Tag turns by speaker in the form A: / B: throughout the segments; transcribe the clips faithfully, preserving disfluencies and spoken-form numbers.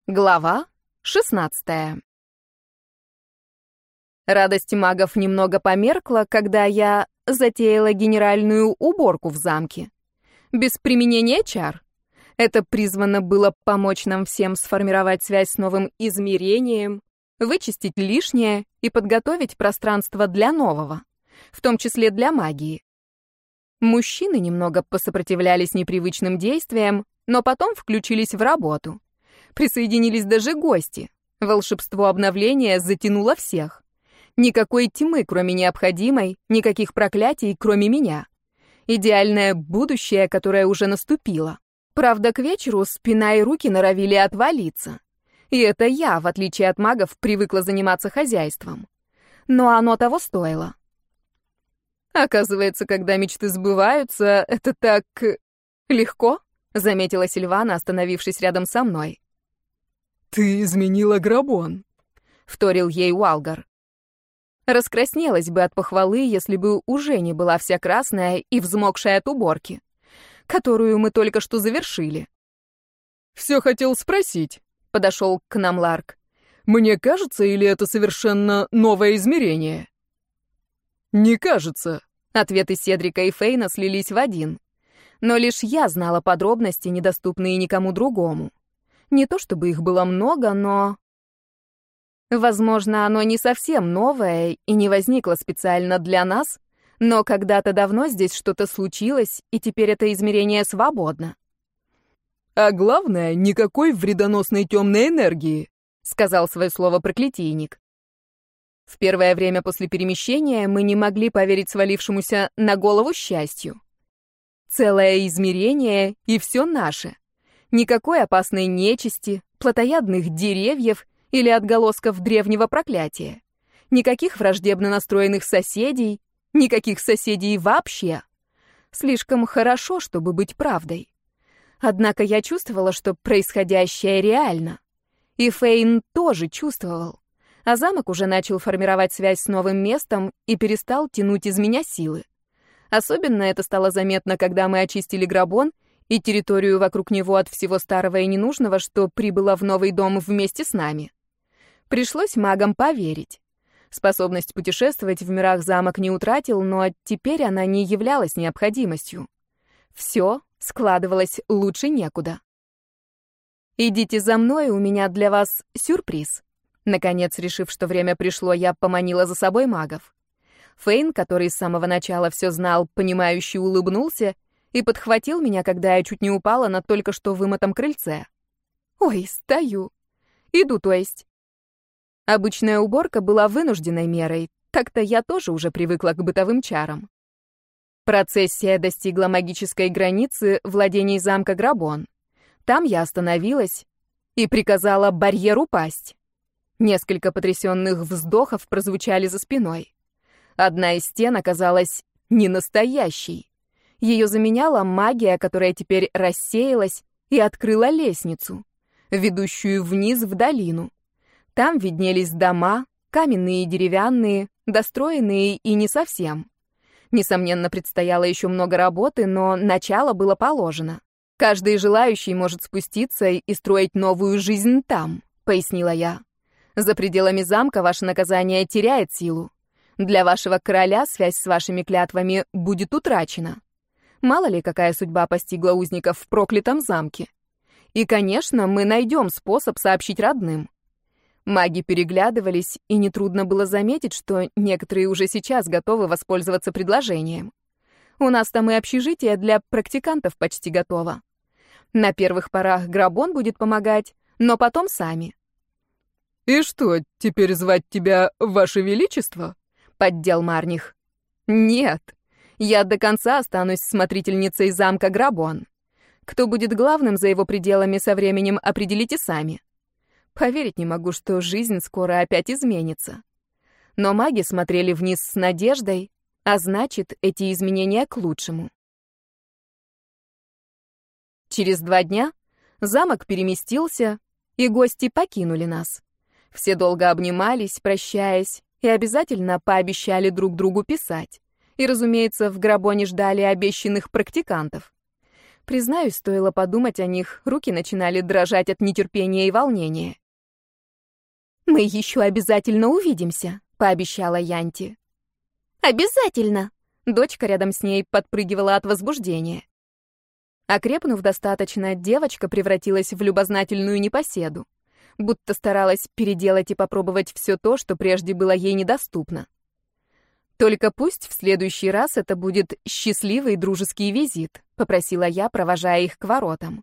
A: Глава шестнадцатая. Радость магов немного померкла, когда я затеяла генеральную уборку в замке. Без применения чар. Это призвано было помочь нам всем сформировать связь с новым измерением, вычистить лишнее и подготовить пространство для нового, в том числе для магии. Мужчины немного посопротивлялись непривычным действиям, но потом включились в работу. Присоединились даже гости. Волшебство обновления затянуло всех. Никакой тьмы, кроме необходимой, никаких проклятий, кроме меня. Идеальное будущее, которое уже наступило. Правда, к вечеру спина и руки норовили отвалиться. И это я, в отличие от магов, привыкла заниматься хозяйством. Но оно того стоило. Оказывается, когда мечты сбываются, это так легко, заметила Сильвана, остановившись рядом со мной.
B: «Ты изменила Грабон»,
A: — вторил ей Уалгар. Раскраснелась бы от похвалы, если бы уже не была вся красная и взмокшая от уборки, которую мы только что завершили.
B: «Все хотел спросить», —
A: подошел к нам Ларк.
B: «Мне кажется, или это совершенно новое измерение?» «Не кажется»,
A: — ответы Седрика и Фейна слились в один. Но лишь я знала подробности, недоступные никому другому. Не то чтобы их было много, но... Возможно, оно не совсем новое и не возникло специально для нас, но когда-то давно здесь что-то случилось, и теперь это измерение свободно.
B: «А главное, никакой вредоносной темной энергии», —
A: сказал свое слово проклятийник. В первое время после перемещения мы не могли поверить свалившемуся на голову счастью. Целое измерение, и все наше. Никакой опасной нечисти, плотоядных деревьев или отголосков древнего проклятия. Никаких враждебно настроенных соседей, никаких соседей вообще. Слишком хорошо, чтобы быть правдой. Однако я чувствовала, что происходящее реально. И Фейн тоже чувствовал. А замок уже начал формировать связь с новым местом и перестал тянуть из меня силы. Особенно это стало заметно, когда мы очистили Грабон и территорию вокруг него от всего старого и ненужного, что прибыло в новый дом вместе с нами. Пришлось магам поверить. Способность путешествовать в мирах замок не утратил, но теперь она не являлась необходимостью. Все складывалось лучше некуда. «Идите за мной, у меня для вас сюрприз». Наконец, решив, что время пришло, я поманила за собой магов. Фейн, который с самого начала все знал, понимающе улыбнулся и подхватил меня, когда я чуть не упала на только что вымытом крыльце. «Ой, стою. Иду, то есть». Обычная уборка была вынужденной мерой, так-то я тоже уже привыкла к бытовым чарам. Процессия достигла магической границы владений замка Грабон. Там я остановилась и приказала барьеру упасть. Несколько потрясенных вздохов прозвучали за спиной. Одна из стен оказалась ненастоящей. Ее заменяла магия, которая теперь рассеялась и открыла лестницу, ведущую вниз в долину. Там виднелись дома, каменные и деревянные, достроенные и не совсем. Несомненно, предстояло еще много работы, но начало было положено. Каждый желающий может спуститься и строить новую жизнь там, пояснила я. За пределами замка ваше наказание теряет силу. Для вашего короля связь с вашими клятвами будет утрачена. Мало ли, какая судьба постигла узников в проклятом замке. И, конечно, мы найдем способ сообщить родным. Маги переглядывались, и нетрудно было заметить, что некоторые уже сейчас готовы воспользоваться предложением. У нас там и общежитие для практикантов почти готово. На первых порах Грабон будет помогать, но потом сами.
B: «И что, теперь звать тебя Ваше Величество?»
A: — поддел Марних. «Нет, я до конца останусь смотрительницей замка Грабон. Кто будет главным за его пределами со временем, определите сами. Поверить не могу, что жизнь скоро опять изменится». Но маги смотрели вниз с надеждой, а значит, эти изменения к лучшему. Через два дня замок переместился, и гости покинули нас. Все долго обнимались, прощаясь, и обязательно пообещали друг другу писать. И, разумеется, в Грабоне ждали обещанных практикантов. Признаюсь, стоило подумать о них, руки начинали дрожать от нетерпения и волнения. «Мы еще обязательно увидимся», — пообещала Янти. «Обязательно!» — дочка рядом с ней подпрыгивала от возбуждения. Окрепнув достаточно, девочка превратилась в любознательную непоседу, будто старалась переделать и попробовать все то, что прежде было ей недоступно. «Только пусть в следующий раз это будет счастливый дружеский визит», — попросила я, провожая их к воротам.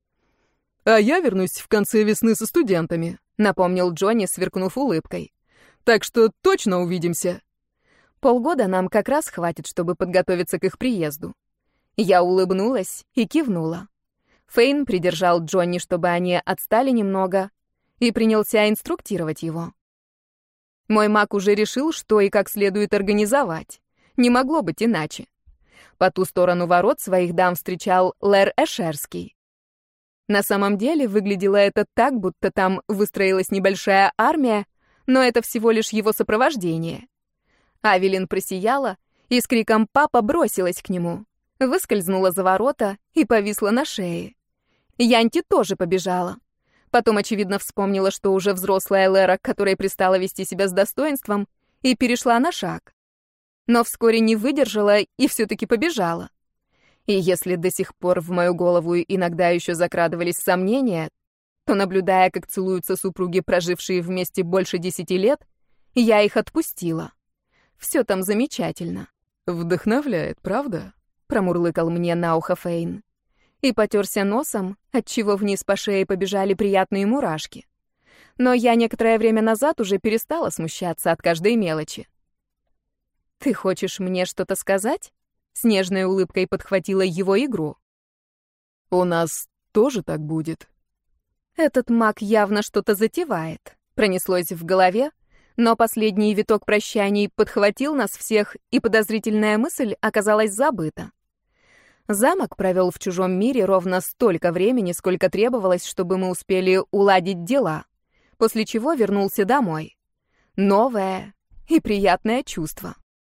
B: «А я вернусь в конце весны со студентами», — напомнил Джонни, сверкнув улыбкой. «Так что точно увидимся».
A: Полгода нам как раз хватит, чтобы подготовиться к их приезду. Я улыбнулась и кивнула. Фейн придержал Джонни, чтобы они отстали немного, и принялся инструктировать его. Мой маг уже решил, что и как следует организовать. Не могло быть иначе. По ту сторону ворот своих дам встречал Лэр Эшерский. На самом деле выглядело это так, будто там выстроилась небольшая армия, но это всего лишь его сопровождение. Авелин просияла и с криком «Папа!» бросилась к нему, выскользнула за ворота и повисла на шее. Янти тоже побежала. Потом, очевидно, вспомнила, что уже взрослая Лера, которой пристала вести себя с достоинством, и перешла на шаг. Но вскоре не выдержала и все-таки побежала. И если до сих пор в мою голову иногда еще закрадывались сомнения, то, наблюдая, как целуются супруги, прожившие вместе больше десяти лет, я их отпустила. Все там замечательно.
B: «Вдохновляет, правда?» — промурлыкал мне на ухо Фейн. И потерся носом, отчего вниз по шее побежали приятные мурашки. Но я некоторое время назад уже перестала смущаться от каждой мелочи. «Ты хочешь мне что-то сказать?» С нежной улыбкой подхватила его игру. «У нас тоже так будет».
A: Этот маг явно что-то затевает. Пронеслось в голове, но последний виток прощаний подхватил нас всех, и подозрительная мысль оказалась забыта. Замок провел в чужом мире ровно столько времени, сколько требовалось, чтобы мы успели уладить дела, после чего вернулся домой. Новое и приятное чувство.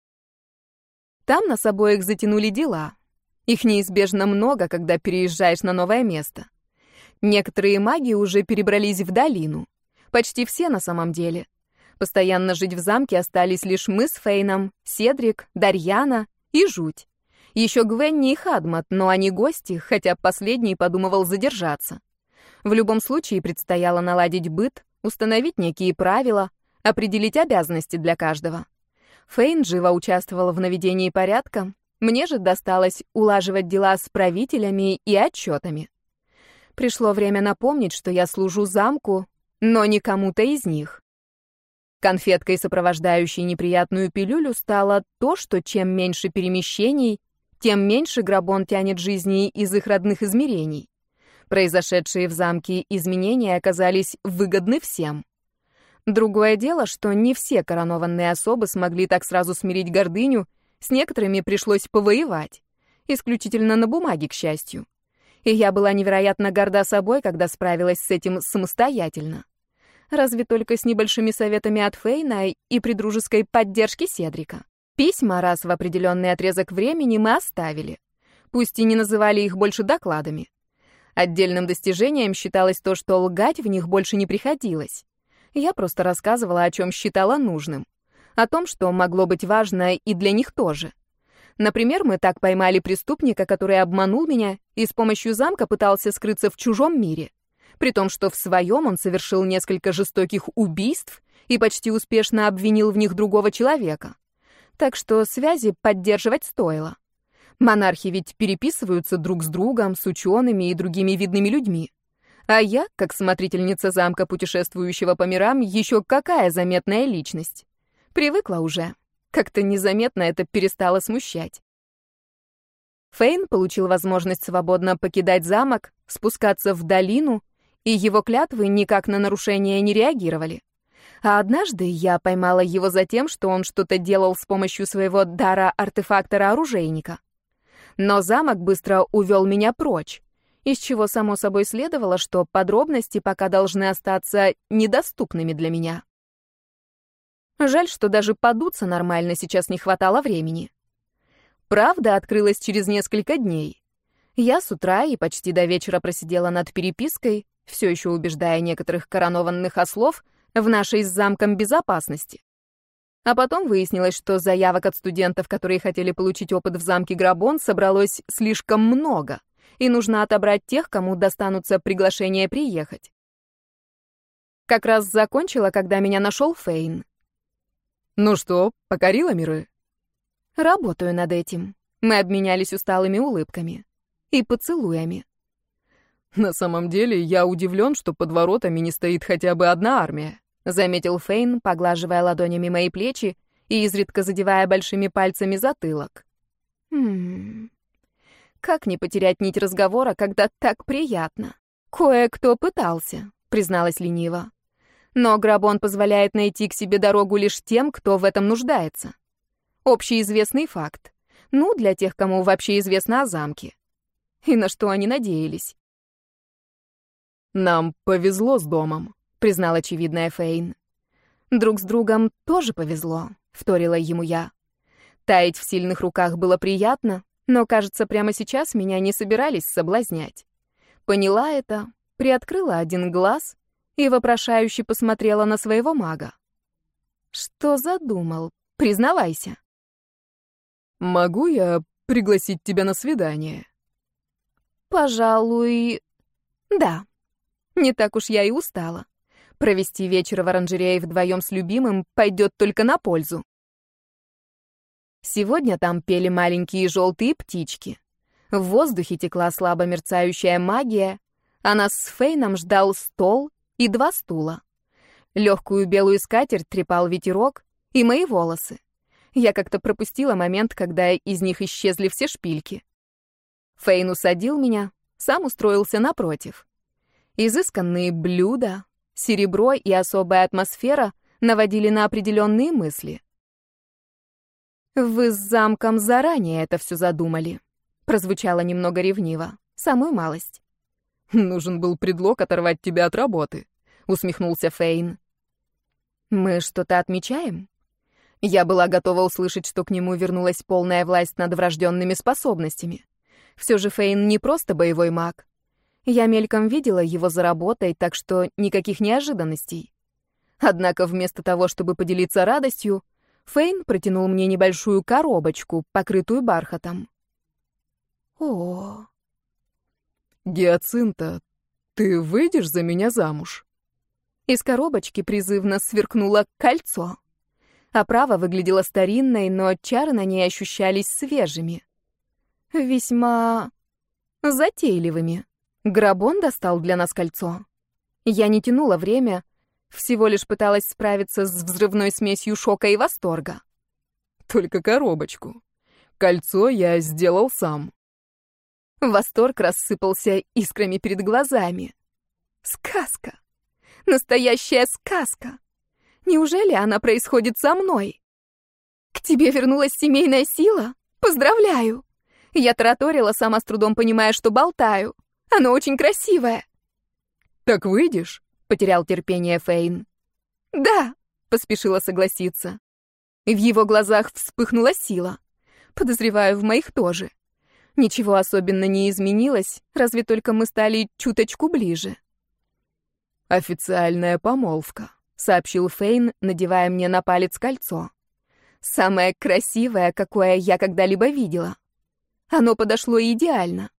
A: Там нас обоих затянули дела. Их неизбежно много, когда переезжаешь на новое место. Некоторые маги уже перебрались в долину. Почти все на самом деле. Постоянно жить в замке остались лишь мы с Фейном, Седрик, Дарьяна и Жуть. Еще Гвенни и Хадмат, но они гости, хотя последний подумывал задержаться. В любом случае предстояло наладить быт, установить некие правила, определить обязанности для каждого. Фейн живо участвовал в наведении порядка, мне же досталось улаживать дела с правителями и отчетами. Пришло время напомнить, что я служу замку, но не кому-то из них. Конфеткой, сопровождающей неприятную пилюлю, стало то, что чем меньше перемещений, тем меньше Грабон тянет жизни из их родных измерений. Произошедшие в замке изменения оказались выгодны всем. Другое дело, что не все коронованные особы смогли так сразу смирить гордыню, с некоторыми пришлось повоевать. Исключительно на бумаге, к счастью. И я была невероятно горда собой, когда справилась с этим самостоятельно. Разве только с небольшими советами от Фейна и при дружеской поддержке Седрика. Письма раз в определенный отрезок времени мы оставили. Пусть и не называли их больше докладами. Отдельным достижением считалось то, что лгать в них больше не приходилось. Я просто рассказывала, о чем считала нужным. О том, что могло быть важно и для них тоже. Например, мы так поймали преступника, который обманул меня и с помощью замка пытался скрыться в чужом мире. При том, что в своем он совершил несколько жестоких убийств и почти успешно обвинил в них другого человека. Так что связи поддерживать стоило. Монархи ведь переписываются друг с другом, с учеными и другими видными людьми. А я, как смотрительница замка, путешествующего по мирам, еще какая заметная личность. Привыкла уже. Как-то незаметно это перестало смущать. Фейн получил возможность свободно покидать замок, спускаться в долину, и его клятвы никак на нарушения не реагировали. А однажды я поймала его за тем, что он что-то делал с помощью своего дара артефактора-оружейника. Но замок быстро увел меня прочь, из чего само собой следовало, что подробности пока должны остаться недоступными для меня. Жаль, что даже подуться нормально сейчас не хватало времени. Правда открылась через несколько дней.
B: Я с утра и почти до вечера просидела над перепиской, все еще убеждая некоторых коронованных ослов в нашей с замком безопасности. А потом выяснилось, что заявок от студентов, которые хотели получить опыт в замке Грабон, собралось слишком много, и нужно отобрать тех, кому достанутся приглашения приехать. Как раз закончила, когда меня нашел Фейн.
C: «Ну что, покорила миры?»
B: «Работаю над этим». Мы обменялись усталыми улыбками. И поцелуями.
C: «На самом деле, я удивлен, что под воротами не стоит хотя бы одна армия», — заметил Фейн, поглаживая ладонями мои плечи и изредка задевая большими пальцами затылок. «Хм... Как не потерять нить разговора, когда так приятно? Кое-кто пытался», — призналась лениво. «Но Грабон позволяет найти к себе дорогу лишь тем, кто в этом нуждается. Общеизвестный факт. Ну, для тех, кому вообще известно о замке. И на что они надеялись?» «Нам повезло с домом», — признал очевидная Фейн.
B: «Друг с другом тоже повезло», — вторила ему я. Таять в сильных руках было приятно, но, кажется, прямо сейчас меня не собирались соблазнять. Поняла это, приоткрыла один глаз и вопрошающе посмотрела на своего мага. «Что задумал? Признавайся».
C: «Могу я пригласить тебя на свидание?»
B: «Пожалуй, да. Не так уж я и устала. Провести вечер в оранжерее вдвоем с любимым пойдет только на пользу». Сегодня там пели маленькие желтые птички. В воздухе текла слабо мерцающая магия, а нас с Фейном ждал стол и два стула. Легкую белую скатерть трепал ветерок и мои волосы. Я как-то пропустила момент, когда из них исчезли все шпильки. Фейн усадил меня, сам устроился напротив. Изысканные блюда, серебро и особая атмосфера наводили на определенные мысли. «Вы с замком заранее это все задумали», — прозвучало немного ревниво, самую малость.
C: «Нужен был предлог оторвать тебя от работы», — усмехнулся Фейн.
B: «Мы что-то отмечаем?» Я была готова услышать, что к нему вернулась полная власть над врожденными способностями. Все же Фейн не просто боевой маг. Я мельком видела его за работой, так что никаких неожиданностей. Однако вместо того, чтобы поделиться радостью, Фейн протянул мне небольшую коробочку, покрытую бархатом. О,
C: «Гиацинта, ты выйдешь за меня замуж?»
B: Из коробочки призывно сверкнуло кольцо. Оправа выглядела старинной, но чары на ней ощущались свежими. Весьма затейливыми. Грабон достал для нас кольцо. Я не тянула время, всего лишь пыталась справиться с взрывной смесью шока и восторга.
C: «Только коробочку. Кольцо я сделал сам».
B: Восторг рассыпался искрами перед глазами. Сказка. Настоящая сказка. Неужели она происходит со мной? К тебе вернулась семейная сила? Поздравляю. Я тараторила, сама с трудом понимая, что болтаю. Оно очень красивое.
C: «Так выйдешь?»
B: — потерял терпение Фейн. «Да», — поспешила согласиться. В его глазах вспыхнула сила. Подозреваю, в моих тоже. Ничего особенно не изменилось, разве только мы стали чуточку ближе.
C: «Официальная помолвка», — сообщил Фейн, надевая мне на палец кольцо.
B: «Самое красивое, какое я когда-либо видела. Оно подошло идеально».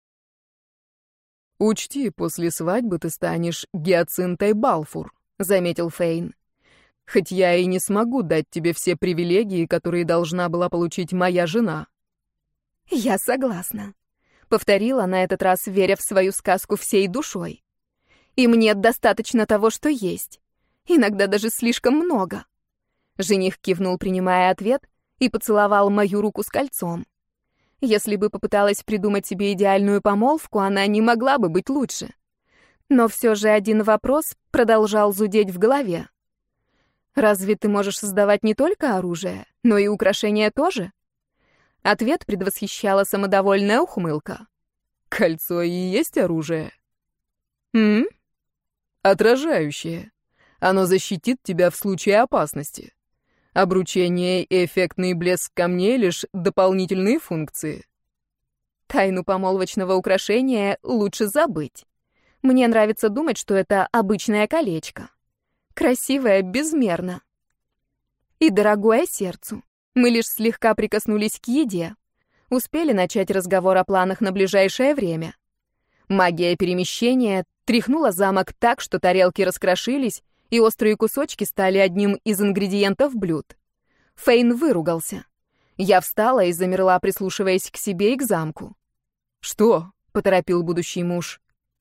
C: «Учти, после свадьбы ты станешь Гиацинтой Балфур», — заметил Фейн. «Хоть я и не смогу дать тебе все привилегии, которые должна была получить моя жена».
B: «Я согласна», — повторила на этот раз, веря в свою сказку всей душой. «И мне достаточно того, что есть. Иногда даже слишком много». Жених кивнул, принимая ответ, и поцеловал мою руку с кольцом. Если бы попыталась придумать себе идеальную помолвку, она не могла бы быть лучше. Но все же один вопрос продолжал зудеть в голове. «Разве ты можешь создавать не только оружие, но и украшения тоже?» Ответ предвосхищала самодовольная ухмылка.
C: «Кольцо и есть оружие».
B: «М?»
C: «Отражающее. Оно защитит тебя в случае опасности. Обручение и эффектный блеск камней — лишь дополнительные функции».
B: Тайну помолвочного украшения лучше забыть. Мне нравится думать, что это обычное колечко. Красивое безмерно. И дорогое сердцу. Мы лишь слегка прикоснулись к еде. Успели начать разговор о планах на ближайшее время. Магия перемещения тряхнула замок так, что тарелки раскрошились, и острые кусочки стали одним из ингредиентов блюд. Фейн выругался. Я встала и замерла, прислушиваясь к себе и к замку.
C: «Что?» — поторопил будущий муж.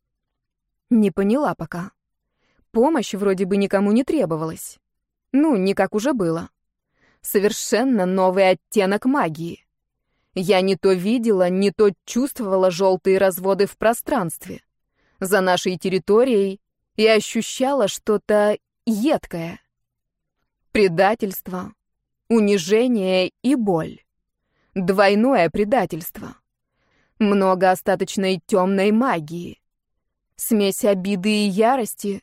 B: Не поняла пока. Помощь вроде бы никому не требовалась. Ну, не как уже было. Совершенно новый оттенок магии. Я не то видела, не то чувствовала желтые разводы в пространстве. За нашей территорией и ощущала что-то едкое. Предательство, унижение и боль. Двойное предательство. Много остаточной темной магии. Смесь обиды и ярости.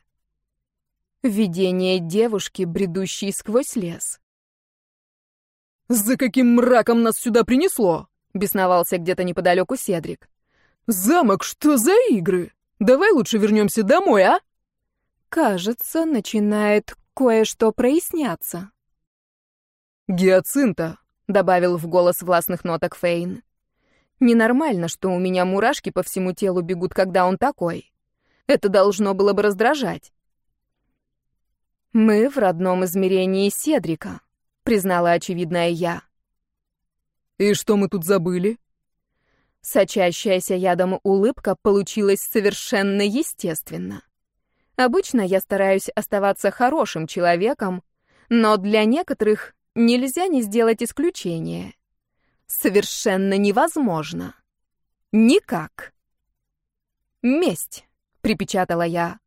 B: Видение девушки, бредущей сквозь лес.
C: «За каким мраком нас сюда принесло?»
B: — бесновался где-то неподалеку Седрик.
C: «Замок, что за игры? Давай лучше вернемся домой, а?»
B: Кажется, начинает кое-что проясняться.
C: «Гиацинта», —
B: добавил в голос властных ноток Фейн. «Ненормально, что у меня мурашки по всему телу бегут, когда он такой. Это должно было бы раздражать». «Мы в родном измерении Седрика», — признала очевидное я.
C: «И что мы тут забыли?»
B: Сочащаяся ядом улыбка получилась совершенно естественно. Обычно я стараюсь оставаться хорошим человеком, но для некоторых нельзя не сделать исключение. Совершенно невозможно. Никак. «Месть», — припечатала я.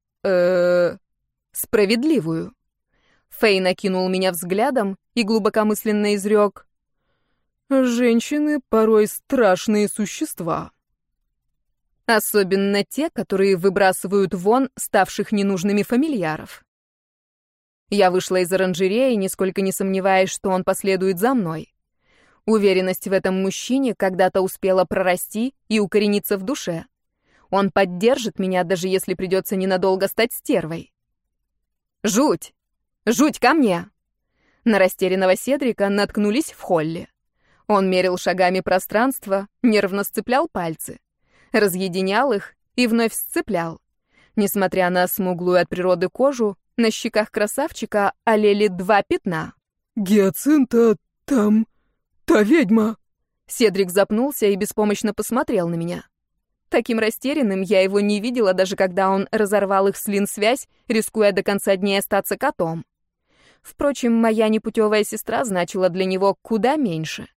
C: э
B: «Справедливую». Фейн окинул меня взглядом и глубокомысленно изрек:
C: «Женщины порой страшные существа».
B: Особенно те, которые выбрасывают вон ставших ненужными фамильяров. Я вышла из оранжереи, нисколько не сомневаясь, что он последует за мной. Уверенность в этом мужчине когда-то успела прорасти и укорениться в душе. Он поддержит меня, даже если придется ненадолго стать стервой. «Жуть! Жуть ко мне!» На растерянного Седрика наткнулись в холле. Он мерил шагами пространство, нервно сцеплял пальцы. Разъединял их и вновь сцеплял. Несмотря на смуглую от природы кожу, на щеках красавчика олели два пятна.
C: «Гиацинта, там... та ведьма!»
B: Седрик запнулся и беспомощно посмотрел на меня. Таким растерянным я его не видела, даже когда он разорвал их с Лин связь, рискуя до конца дней остаться котом. Впрочем, моя непутевая сестра значила для него куда меньше.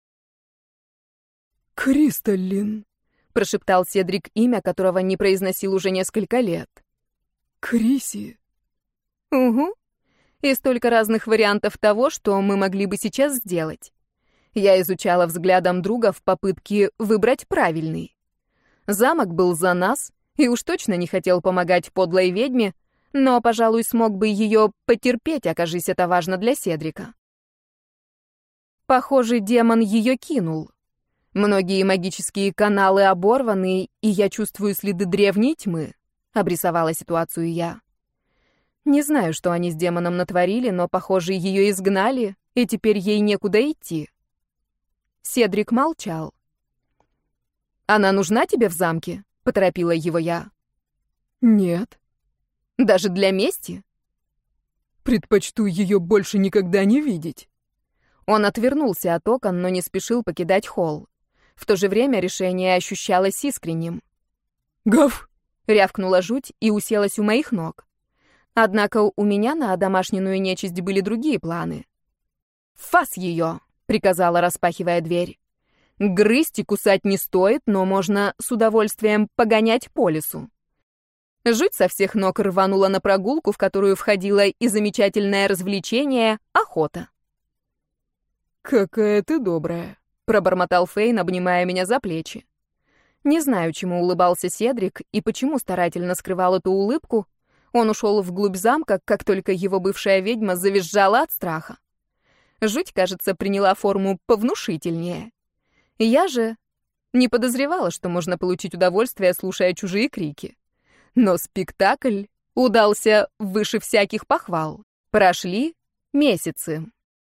C: «Кристаллин»,
B: — прошептал Седрик имя, которого не произносил уже несколько лет.
C: «Криси».
B: «Угу. И столько разных вариантов того, что мы могли бы сейчас сделать». Я изучала взглядом друга в попытке выбрать правильный. Замок был за нас и уж точно не хотел помогать подлой ведьме, но, пожалуй, смог бы ее потерпеть, окажись это важно для Седрика. Похоже, демон ее кинул. Многие магические каналы оборваны, и я чувствую следы древней тьмы, — обрисовала ситуацию я. Не знаю, что они с демоном натворили, но, похоже, ее изгнали, и теперь ей некуда идти. Седрик молчал. «Она нужна тебе в замке?» — поторопила его я.
C: «Нет».
B: «Даже для мести?»
C: «Предпочту ее больше никогда не видеть».
B: Он отвернулся от окон, но не спешил покидать холл. В то же время решение ощущалось искренним.
C: «Гав!»
B: — рявкнула жуть и уселась у моих ног. Однако у меня на домашнюю нечисть были другие планы. «Фас ее!» — приказала, распахивая дверь. «Грызть и кусать не стоит, но можно с удовольствием погонять по лесу». Жуть со всех ног рванула на прогулку, в которую входило и замечательное развлечение — охота.
C: «Какая ты добрая», —
B: пробормотал Фейн, обнимая меня за плечи. Не знаю, чему улыбался Седрик и почему старательно скрывал эту улыбку. Он ушел вглубь замка, как только его бывшая ведьма завизжала от страха. Жуть, кажется, приняла форму повнушительнее. Я же... Не подозревала, что можно получить удовольствие, слушая чужие крики. Но спектакль удался выше всяких похвал. Прошли месяцы.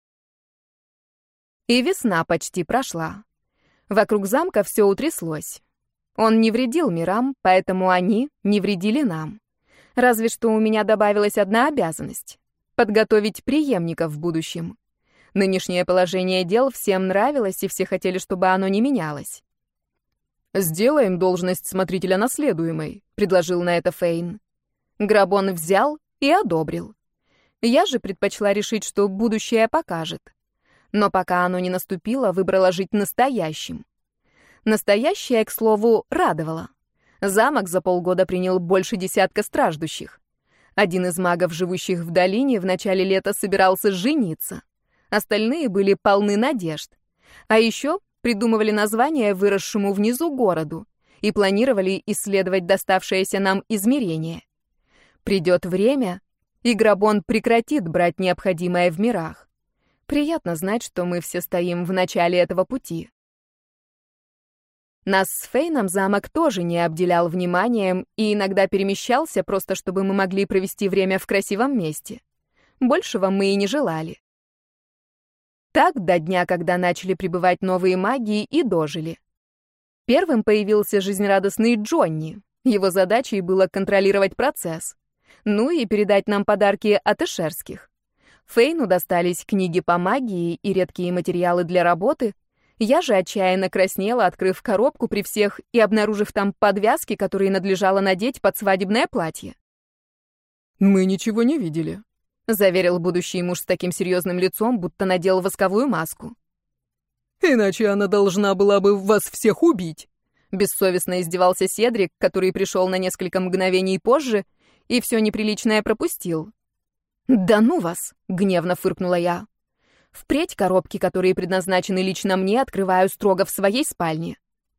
B: И весна почти прошла. Вокруг замка все утряслось. Он не вредил мирам, поэтому они не вредили нам. Разве что у меня добавилась одна обязанность — подготовить преемника в будущем. Нынешнее положение дел всем нравилось, и все хотели, чтобы оно не менялось.
C: «Сделаем должность смотрителя наследуемой», — предложил на это Фейн.
B: Грабон взял и одобрил. Я же предпочла решить, что будущее покажет. Но пока оно не наступило, выбрала жить настоящим. Настоящее, к слову, радовало. Замок за полгода принял больше десятка страждущих. Один из магов, живущих в долине, в начале лета собирался жениться. Остальные были полны надежд. А еще придумывали название выросшему внизу городу и планировали исследовать доставшееся нам измерение. Придет время, и Грабон прекратит брать необходимое в мирах. Приятно знать, что мы все стоим в начале этого пути. Нас с Фейном замок тоже не обделял вниманием и иногда перемещался, просто чтобы мы могли провести время в красивом месте. Большего мы и не желали. Так до дня, когда начали прибывать новые маги, и дожили. Первым появился жизнерадостный Джонни. Его задачей было контролировать процесс. Ну и передать нам подарки от эшерских. Фейну достались книги по магии и редкие материалы для работы. Я же отчаянно краснела, открыв коробку при всех и обнаружив там подвязки, которые надлежало надеть под свадебное платье.
C: «Мы ничего не видели»,
B: — заверил будущий муж с таким серьезным лицом, будто надел восковую маску.
C: «Иначе она должна была бы вас всех убить»,
B: — бессовестно издевался Седрик, который пришел на несколько мгновений позже и все неприличное пропустил. «Да ну вас!» — гневно фыркнула я. «Впредь коробки, которые предназначены лично мне, открываю строго в своей спальне».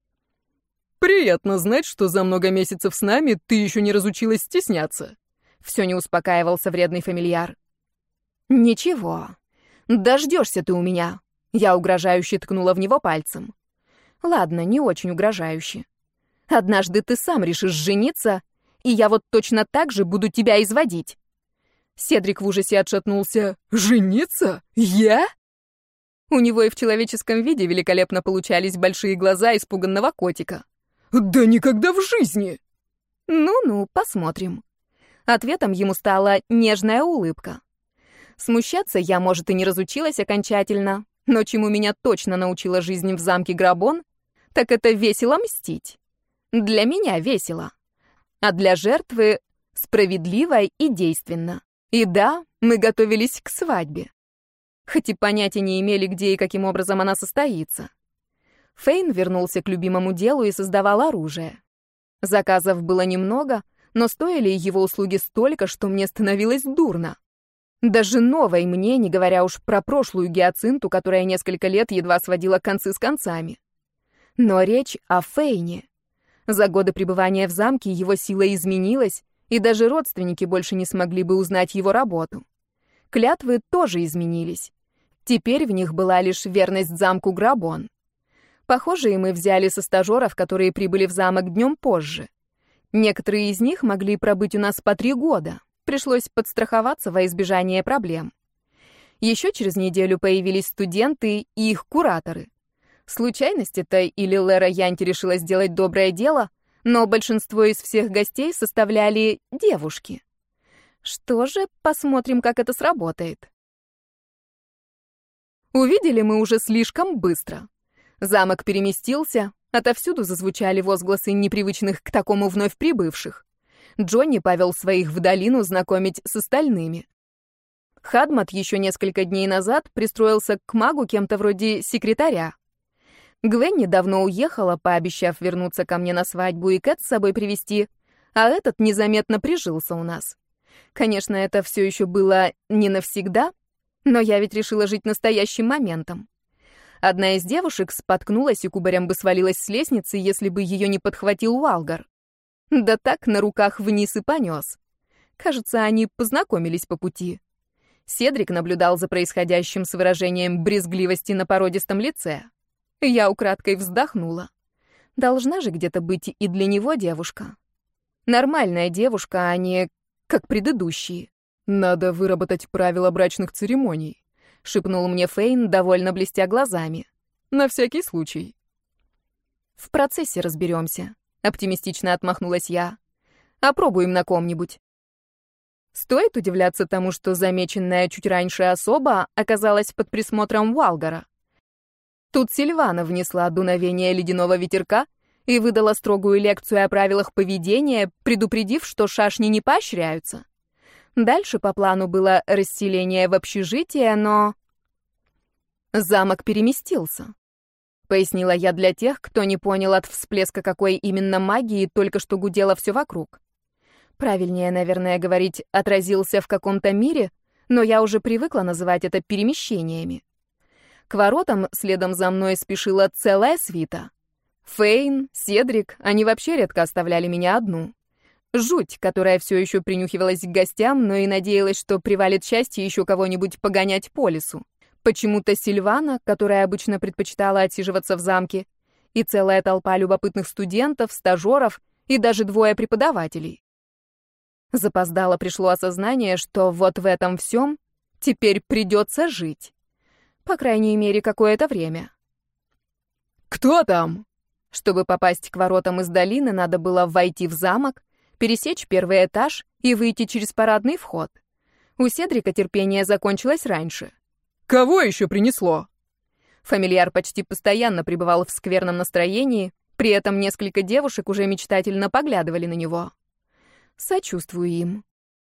C: «Приятно знать, что за много месяцев с нами ты еще не разучилась стесняться», —
B: все не успокаивался вредный фамильяр. «Ничего, дождешься ты у меня», — я угрожающе ткнула в него пальцем. «Ладно, не очень угрожающе. Однажды ты сам решишь жениться, и я вот точно так же буду тебя изводить». Седрик в ужасе отшатнулся.
C: «Жениться? Я?»
B: У него и в человеческом виде великолепно получались большие глаза испуганного котика.
C: «Да никогда в жизни!»
B: «Ну-ну, посмотрим». Ответом ему стала нежная улыбка. Смущаться я, может, и не разучилась окончательно, но чему меня точно научила жизнь в замке Грабон, так это весело мстить. Для меня весело. А для жертвы справедливо и действенно. И да, мы готовились к свадьбе. Хоть и понятия не имели, где и каким образом она состоится. Фейн вернулся к любимому делу и создавал оружие. Заказов было немного, но стоили его услуги столько, что мне становилось дурно. Даже новой мне, не говоря уж про прошлую Гиацинту, которая несколько лет едва сводила концы с концами. Но речь о Фейне. За годы пребывания в замке его сила изменилась, и даже родственники больше не смогли бы узнать его работу. Клятвы тоже изменились. Теперь в них была лишь верность замку Грабон. Похожие мы взяли со стажеров, которые прибыли в замок днем позже. Некоторые из них могли пробыть у нас по три года. Пришлось подстраховаться во избежание проблем. Еще через неделю появились студенты и их кураторы. Случайность это или Лера Янти решила сделать доброе дело, но большинство из всех гостей составляли девушки. Что же, посмотрим, как это сработает. Увидели мы уже слишком быстро. Замок переместился, отовсюду зазвучали возгласы непривычных к такому вновь прибывших. Джонни повел своих в долину знакомить с остальными. Хадмат еще несколько дней назад пристроился к магу кем-то вроде секретаря. Гвенни давно уехала, пообещав вернуться ко мне на свадьбу и Кэт с собой привезти, а этот незаметно прижился у нас. Конечно, это все еще было не навсегда, но я ведь решила жить настоящим моментом. Одна из девушек споткнулась и кубарем бы свалилась с лестницы, если бы ее не подхватил Уалгар. Да так на руках вниз и понес. Кажется, они познакомились по пути. Седрик наблюдал за происходящим с выражением брезгливости на породистом лице. Я украдкой вздохнула. Должна же где-то быть и для него девушка. Нормальная девушка, а не как предыдущие.
C: «Надо выработать правила брачных церемоний», — шепнул мне Фейн, довольно блестя глазами. «На всякий случай».
B: «В процессе разберемся», — оптимистично отмахнулась я. «Опробуем на ком-нибудь». Стоит удивляться тому, что замеченная чуть раньше особа оказалась под присмотром Уалгара. Тут Сильвана внесла дуновение ледяного ветерка и выдала строгую лекцию о правилах поведения, предупредив, что шашни не поощряются. Дальше по плану было расселение в общежитие, но... Замок переместился. Пояснила я для тех, кто не понял от всплеска какой именно магии только что гудело все вокруг. Правильнее, наверное, говорить «отразился в каком-то мире», но я уже привыкла называть это перемещениями. К воротам следом за мной спешила целая свита. Фейн, Седрик, они вообще редко оставляли меня одну. Жуть, которая все еще принюхивалась к гостям, но и надеялась, что привалит счастье еще кого-нибудь погонять по лесу. Почему-то Сильвана, которая обычно предпочитала отсиживаться в замке, и целая толпа любопытных студентов, стажеров и даже двое преподавателей. Запоздало пришло осознание, что вот в этом всем теперь придется жить. По крайней мере, какое-то время.
C: «Кто там?»
B: Чтобы попасть к воротам из долины, надо было войти в замок, пересечь первый этаж и выйти через парадный вход. У Седрика терпение закончилось раньше.
C: «Кого еще принесло?»
B: Фамильяр почти постоянно пребывал в скверном настроении, при этом несколько девушек уже мечтательно поглядывали на него. Сочувствую им.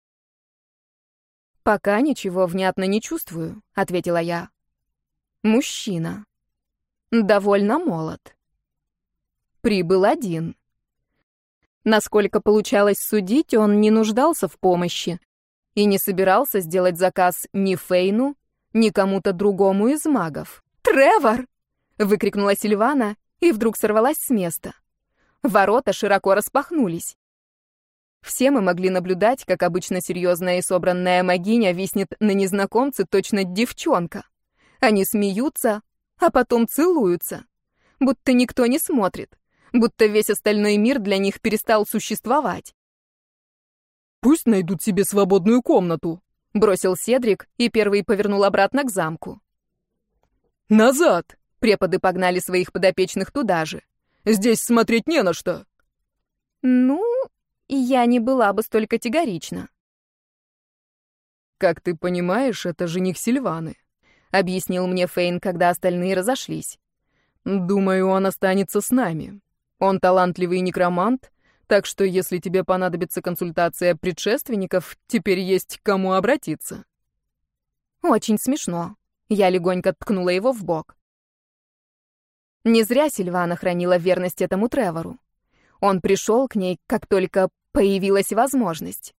B: «Пока ничего внятно не чувствую», — ответила я. «Мужчина. Довольно молод. Прибыл один. Насколько получалось судить, он не нуждался в помощи и не собирался сделать заказ ни Фейну, ни кому-то другому из магов. «Тревор!» — выкрикнула Сильвана и вдруг сорвалась с места. Ворота широко распахнулись. Все мы могли наблюдать, как обычно серьезная и собранная магиня виснет на незнакомце точно девчонка. Они смеются, а потом целуются, будто никто не смотрит, будто весь остальной мир для них перестал существовать.
C: «Пусть найдут себе свободную комнату»,
B: — бросил Седрик и первый повернул обратно к замку.
C: «Назад!»
B: — преподы погнали своих подопечных туда же.
C: «Здесь смотреть не на что!»
B: «Ну, я не была бы столь категорична».
C: «Как ты понимаешь, это жених Сильваны», — объяснил мне Фейн, когда остальные разошлись. «Думаю, он останется с нами. Он талантливый некромант, так что если тебе понадобится консультация предшественников, теперь есть к кому обратиться».
B: «Очень смешно». Я легонько ткнула его в бок. Не зря Сильвана хранила верность этому Тревору. Он пришел к ней, как только появилась возможность.